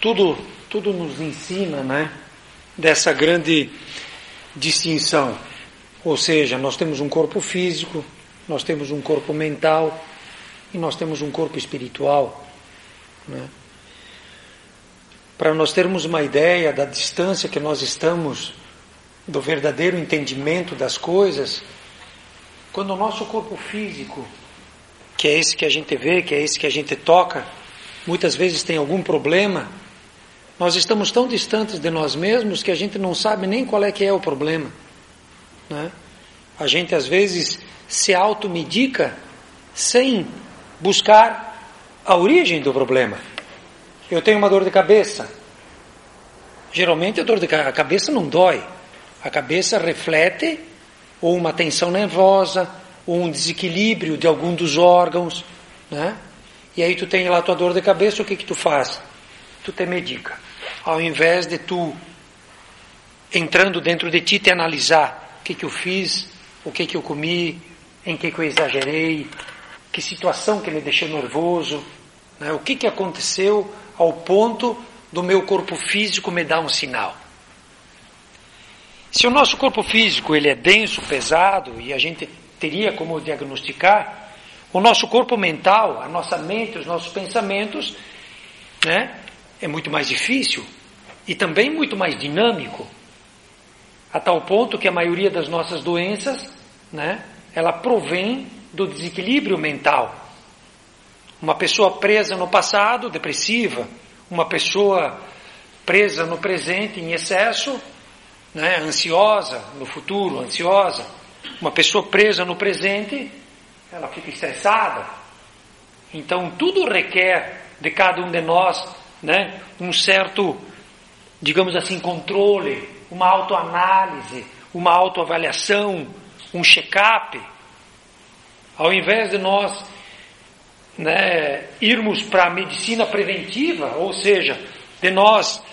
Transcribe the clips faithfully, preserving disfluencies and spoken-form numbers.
tudo, tudo nos ensina, né, dessa grande distinção. Ou seja, nós temos um corpo físico, nós temos um corpo mental e nós temos um corpo espiritual, né? Para nós termos uma ideia da distância que nós estamos do verdadeiro entendimento das coisas, quando o nosso corpo físico, que é esse que a gente vê, que é esse que a gente toca, muitas vezes tem algum problema, nós estamos tão distantes de nós mesmos que a gente não sabe nem qual é que é o problema, né? A gente às vezes se automedica sem buscar a origem do problema. Eu tenho uma dor de cabeça. Geralmente a dor de ca- a cabeça não dói. A cabeça reflete ou uma tensão nervosa, ou um desequilíbrio de algum dos órgãos, né? E aí tu tem lá a tua dor de cabeça, o que que tu faz? Tu te medica. Ao invés de tu, entrando dentro de ti, te analisar o que que eu fiz, o que que eu comi, em que que eu exagerei, que situação que me deixou nervoso, né? O que que aconteceu ao ponto do meu corpo físico me dar um sinal. Se o nosso corpo físico ele é denso, pesado, e a gente teria como diagnosticar, o nosso corpo mental, a nossa mente, os nossos pensamentos, né, é muito mais difícil e também muito mais dinâmico, a tal ponto que a maioria das nossas doenças, né, ela provém do desequilíbrio mental. Uma pessoa presa no passado, depressiva, uma pessoa presa no presente em excesso, né, ansiosa no futuro, ansiosa. Uma pessoa presa no presente, ela fica estressada. Então tudo requer de cada um de nós, né, um certo, digamos assim, controle, uma autoanálise, uma autoavaliação, um check-up. Ao invés de nós, né, irmos para a medicina preventiva, ou seja, de nós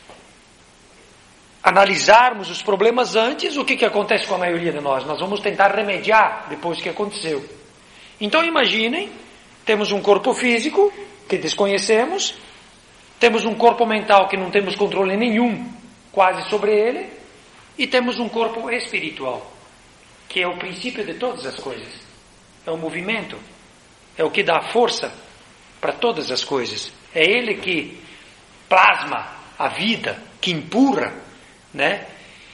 analisarmos os problemas antes, o que, que acontece com a maioria de nós? Nós vamos tentar remediar depois que aconteceu. Então imaginem, temos um corpo físico que desconhecemos, temos um corpo mental que não temos controle nenhum quase sobre ele, e temos um corpo espiritual, que é o princípio de todas as coisas. É o movimento, é o que dá força para todas as coisas. É ele que plasma a vida, que empurra, né?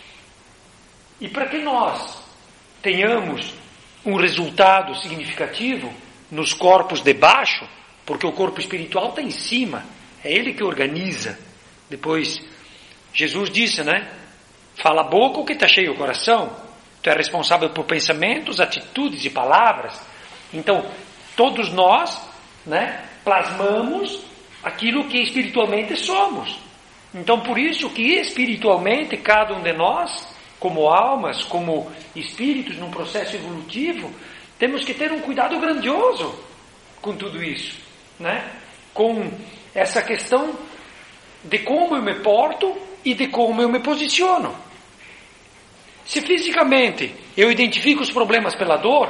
E para que nós tenhamos um resultado significativo nos corpos de baixo, porque o corpo espiritual está em cima, é ele que organiza. Depois Jesus disse, né? Fala a boca o que está cheio o coração. Tu é responsável por pensamentos, atitudes e palavras. Então todos nós, né, plasmamos aquilo que espiritualmente somos. Então por isso que espiritualmente cada um de nós, como almas, como espíritos num processo evolutivo, temos que ter um cuidado grandioso com tudo isso, né? Com essa questão de como eu me porto e de como eu me posiciono. Se fisicamente eu identifico os problemas pela dor,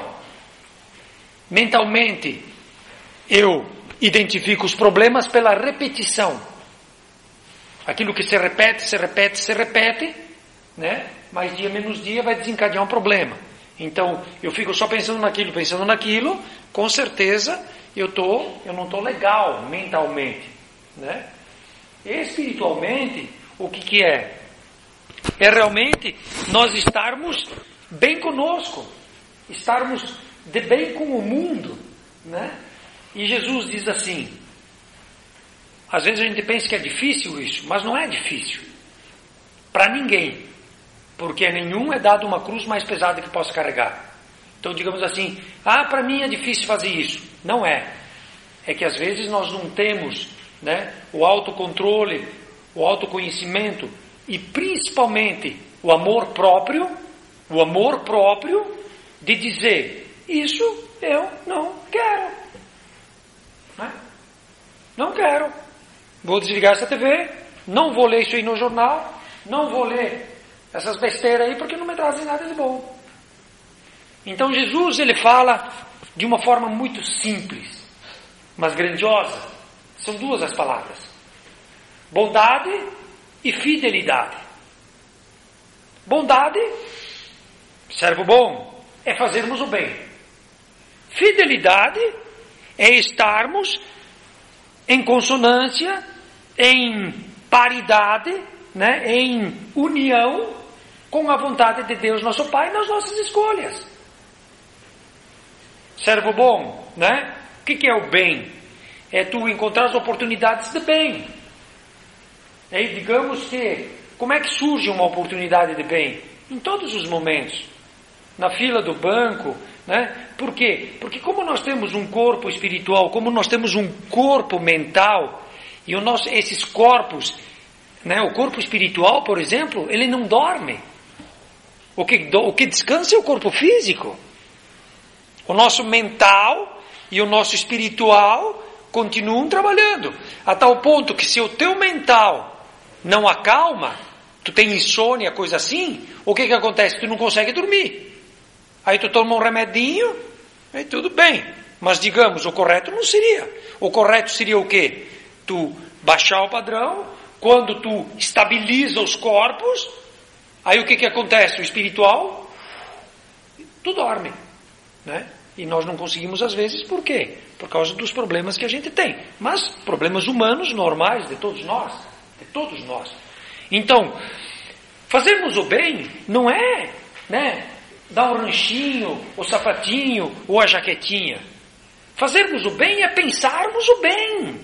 mentalmente eu identifico os problemas pela repetição. Aquilo que se repete, se repete, se repete, né? Mais dia menos dia vai desencadear um problema. Então eu fico só pensando naquilo, pensando naquilo, com certeza eu, tô, eu não estou legal mentalmente, né? Espiritualmente, o que, que é? É realmente nós estarmos bem conosco, estarmos de bem com o mundo, né? E Jesus diz assim, às vezes a gente pensa que é difícil isso, mas não é difícil para ninguém, porque a nenhum é dado uma cruz mais pesada que possa carregar. Então digamos assim, ah, para mim é difícil fazer isso. Não é, é que às vezes nós não temos, né, o autocontrole, o autoconhecimento e principalmente o amor próprio, o amor próprio de dizer, isso eu não quero, né? Não quero, vou desligar essa T V, não vou ler isso aí no jornal, não vou ler essas besteiras aí porque não me trazem nada de bom. Então Jesus ele fala de uma forma muito simples, mas grandiosa. São duas as palavras. Bondade e fidelidade. Bondade, servo bom, é fazermos o bem. Fidelidade é estarmos em consonância, em paridade, né, em união com a vontade de Deus, nosso Pai, nas nossas escolhas. Servo bom, né? O que, que é o bem? É tu encontrar as oportunidades de bem. E aí, digamos que, como é que surge uma oportunidade de bem? Em todos os momentos. Na fila do banco, né? Por quê? Porque como nós temos um corpo espiritual, como nós temos um corpo mental, e o nosso, esses corpos, né? O corpo espiritual, por exemplo, ele não dorme. O que, o que descansa é o corpo físico. O nosso mental e o nosso espiritual continuam trabalhando. A tal ponto que se o teu mental não acalma, tu tem insônia, coisa assim, o que que acontece? Tu não consegue dormir. Aí tu toma um remedinho, aí tudo bem. Mas digamos, o correto não seria. O correto seria o quê? Tu baixar o padrão, quando tu estabiliza os corpos, aí o que que acontece? O espiritual, tu dorme, né? E nós não conseguimos às vezes, por quê? Por causa dos problemas que a gente tem. Mas problemas humanos normais de todos nós. De todos nós. Então, fazermos o bem não é, né, dar o ranchinho, o sapatinho ou a jaquetinha. Fazermos o bem é pensarmos o bem.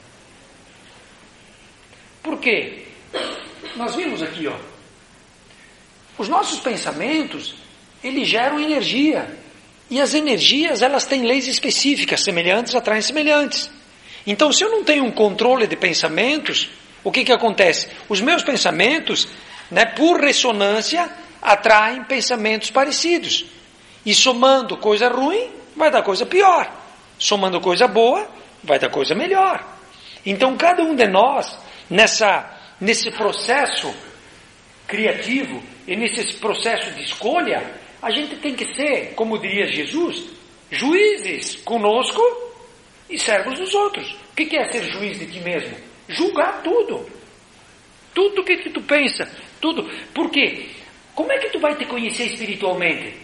Por quê? Nós vimos aqui, ó. Os nossos pensamentos, eles geram energia. E as energias, elas têm leis específicas, semelhantes atraem semelhantes. Então, se eu não tenho um controle de pensamentos, o que que acontece? Os meus pensamentos, né, por ressonância, atraem pensamentos parecidos. E somando coisa ruim, vai dar coisa pior. Somando coisa boa, vai dar coisa melhor. Então, cada um de nós, nessa, nesse processo criativo, e nesse processo de escolha, a gente tem que ser, como diria Jesus, juízes conosco e servos dos outros. O que é ser juiz de ti mesmo? Julgar tudo. Tudo o que, que tu pensa. Tudo. Por quê? Como é que tu vai te conhecer espiritualmente?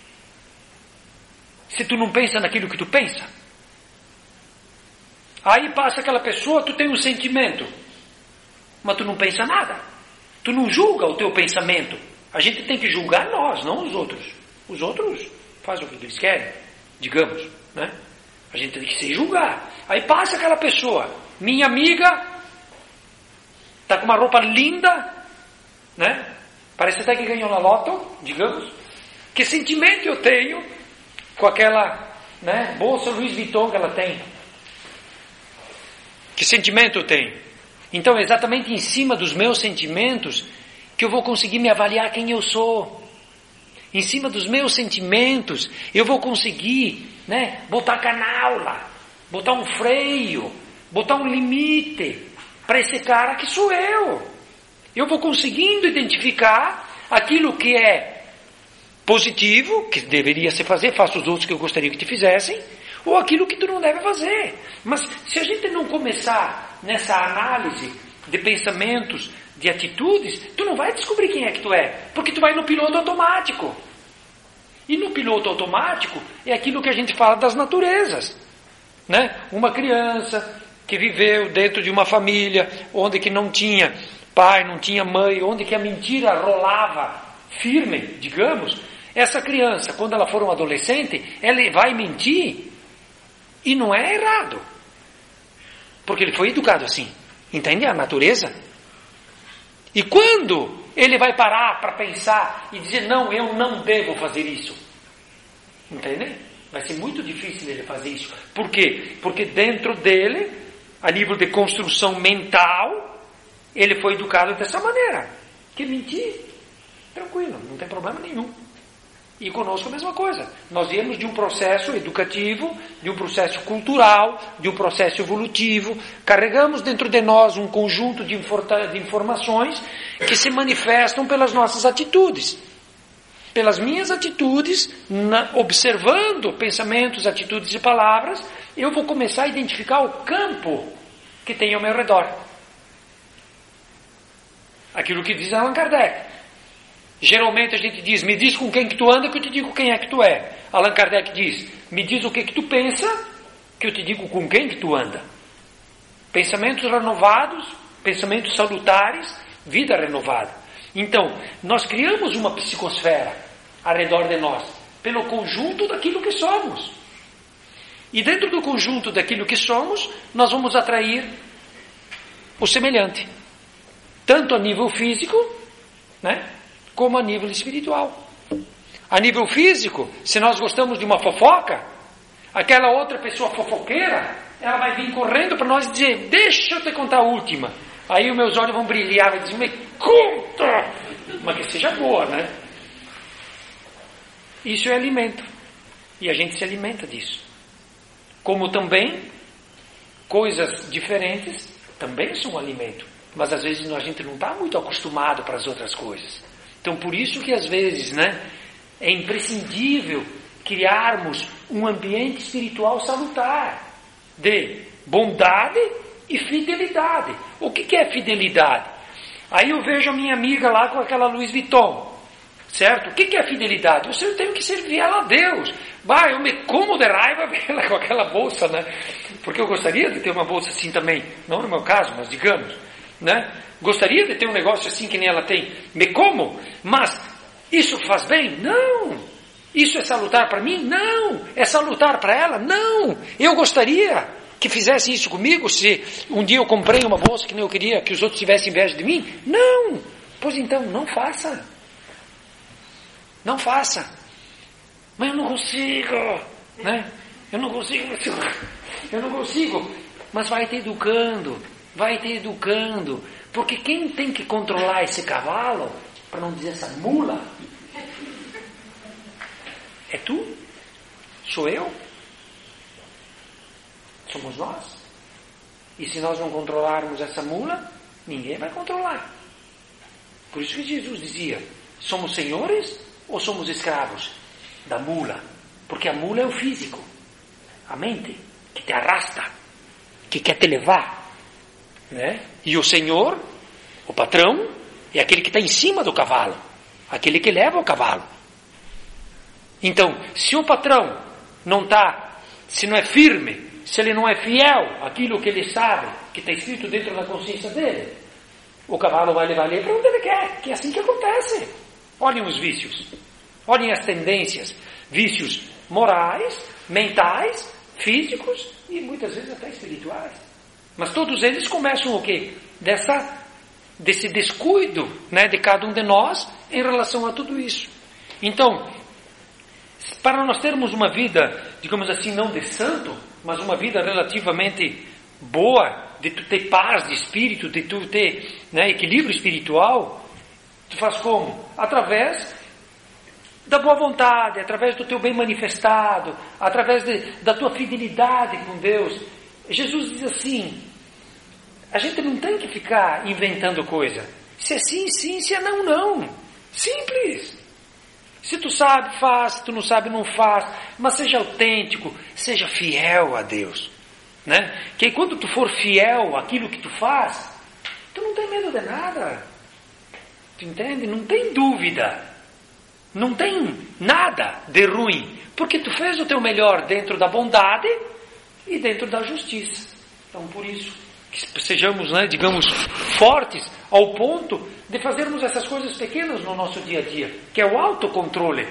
Se tu não pensa naquilo que tu pensa. Aí passa aquela pessoa, tu tem um sentimento, mas tu não pensa nada. Tu não julga o teu pensamento. A gente tem que julgar nós, não os outros. Os outros fazem o que eles querem, digamos, né? A gente tem que se julgar. Aí passa aquela pessoa, minha amiga, está com uma roupa linda, né? Parece até que ganhou na loto, digamos. Que sentimento eu tenho com aquela, né, bolsa Louis Vuitton que ela tem? Que sentimento eu tenho? Então, exatamente em cima dos meus sentimentos, que eu vou conseguir me avaliar quem eu sou. Em cima dos meus sentimentos, eu vou conseguir, né, botar canal lá, botar um freio, botar um limite para esse cara que sou eu. Eu vou conseguindo identificar aquilo que é positivo, que deveria se fazer, faça os outros que eu gostaria que te fizessem, ou aquilo que tu não deve fazer. Mas se a gente não começar nessa análise de pensamentos, de atitudes, tu não vai descobrir quem é que tu é, porque tu vai no piloto automático. E no piloto automático é aquilo que a gente fala das naturezas, né? Uma criança que viveu dentro de uma família onde que não tinha pai, não tinha mãe, onde que a mentira rolava firme, digamos, essa criança, quando ela for um adolescente, ela vai mentir e não é errado, porque ele foi educado assim, entende a natureza? E quando ele vai parar para pensar e dizer, não, eu não devo fazer isso, entende? Vai ser muito difícil ele fazer isso. Por quê? Porque dentro dele, a nível de construção mental, ele foi educado dessa maneira, que mentir, tranquilo, não tem problema nenhum. E conosco a mesma coisa. Nós viemos de um processo educativo, de um processo cultural, de um processo evolutivo. Carregamos dentro de nós um conjunto de, de informações que se manifestam pelas nossas atitudes. Pelas minhas atitudes, na, observando pensamentos, atitudes e palavras, eu vou começar a identificar o campo que tem ao meu redor. Aquilo que diz Allan Kardec. Geralmente a gente diz, me diz com quem que tu anda que eu te digo quem é que tu é. Allan Kardec diz, me diz o que que tu pensa que eu te digo com quem que tu anda. Pensamentos renovados, pensamentos salutares, vida renovada. Então, nós criamos uma psicosfera ao redor de nós, pelo conjunto daquilo que somos. E dentro do conjunto daquilo que somos, nós vamos atrair o semelhante. Tanto a nível físico, né, como a nível espiritual. A nível físico, se nós gostamos de uma fofoca, aquela outra pessoa fofoqueira, ela vai vir correndo para nós dizer, deixa eu te contar a última. Aí os meus olhos vão brilhar, vai dizer, me conta! Mas que seja boa, né? Isso é alimento. E a gente se alimenta disso. Como também, coisas diferentes também são alimento. Mas às vezes a gente não está muito acostumado para as outras coisas. Então por isso que às vezes, né, é imprescindível criarmos um ambiente espiritual salutar, de bondade e fidelidade. O que, que é fidelidade? Aí eu vejo a minha amiga lá com aquela Louis Vuitton, certo? O que, que é fidelidade? Eu tenho que servir ela a Deus. Bah, eu me como de raiva vê-la com aquela bolsa, né? Porque eu gostaria de ter uma bolsa assim também, não no meu caso, mas digamos, né? Gostaria de ter um negócio assim que nem ela tem. Me como, mas isso faz bem? Não. Isso é salutar para mim? Não. É salutar para ela? Não. Eu gostaria que fizesse isso comigo se um dia eu comprei uma bolsa que nem eu queria que os outros tivessem inveja de mim? Não. Pois então, não faça. Não faça. Mas eu não consigo, né? Eu não consigo, eu não consigo. Mas vai te educando, vai te educando. Porque quem tem que controlar esse cavalo, para não dizer essa mula, é tu? Sou eu? Somos nós? E se nós não controlarmos essa mula, ninguém vai controlar. Por isso que Jesus dizia, somos senhores ou somos escravos da mula? Porque a mula é o físico, a mente, que te arrasta, que quer te levar, né? E o senhor, o patrão, é aquele que está em cima do cavalo, aquele que leva o cavalo. Então, se o patrão não está, se não é firme, se ele não é fiel àquilo que ele sabe, que está escrito dentro da consciência dele, o cavalo vai levar ele para onde ele quer, que é assim que acontece. Olhem os vícios, olhem as tendências, vícios morais, mentais, físicos e muitas vezes até espirituais. Mas todos eles começam o quê? Dessa, desse descuido, né, de cada um de nós em relação a tudo isso. Então, para nós termos uma vida, digamos assim, não de santo, mas uma vida relativamente boa, de tu ter paz de espírito, de tu ter, né, equilíbrio espiritual, tu faz como? Através da boa vontade, através do teu bem manifestado, através de, da tua fidelidade com Deus. Jesus diz assim, a gente não tem que ficar inventando coisa. Se é sim, sim, se é não, não. Simples. Se tu sabe, faz. Se tu não sabe, não faz. Mas seja autêntico, seja fiel a Deus, né? Que quando tu for fiel àquilo que tu faz, tu não tem medo de nada. Tu entende? Não tem dúvida. Não tem nada de ruim. Porque tu fez o teu melhor dentro da bondade e dentro da justiça. Então, por isso, que sejamos, né, digamos, fortes ao ponto de fazermos essas coisas pequenas no nosso dia a dia, que é o autocontrole,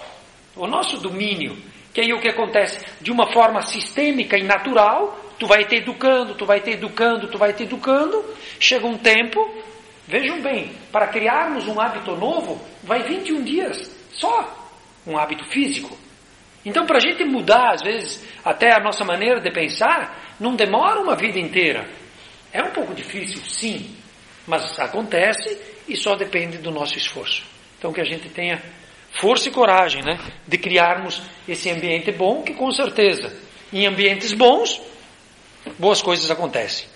o nosso domínio, que aí o que acontece de uma forma sistêmica e natural, tu vai te educando, tu vai te educando, tu vai te educando, chega um tempo, vejam bem, para criarmos um hábito novo, vai vinte e um dias só, um hábito físico. Então, para a gente mudar, às vezes, até a nossa maneira de pensar, não demora uma vida inteira. É um pouco difícil, sim, mas acontece e só depende do nosso esforço. Então, que a gente tenha força e coragem, né, de criarmos esse ambiente bom, que com certeza, em ambientes bons, boas coisas acontecem.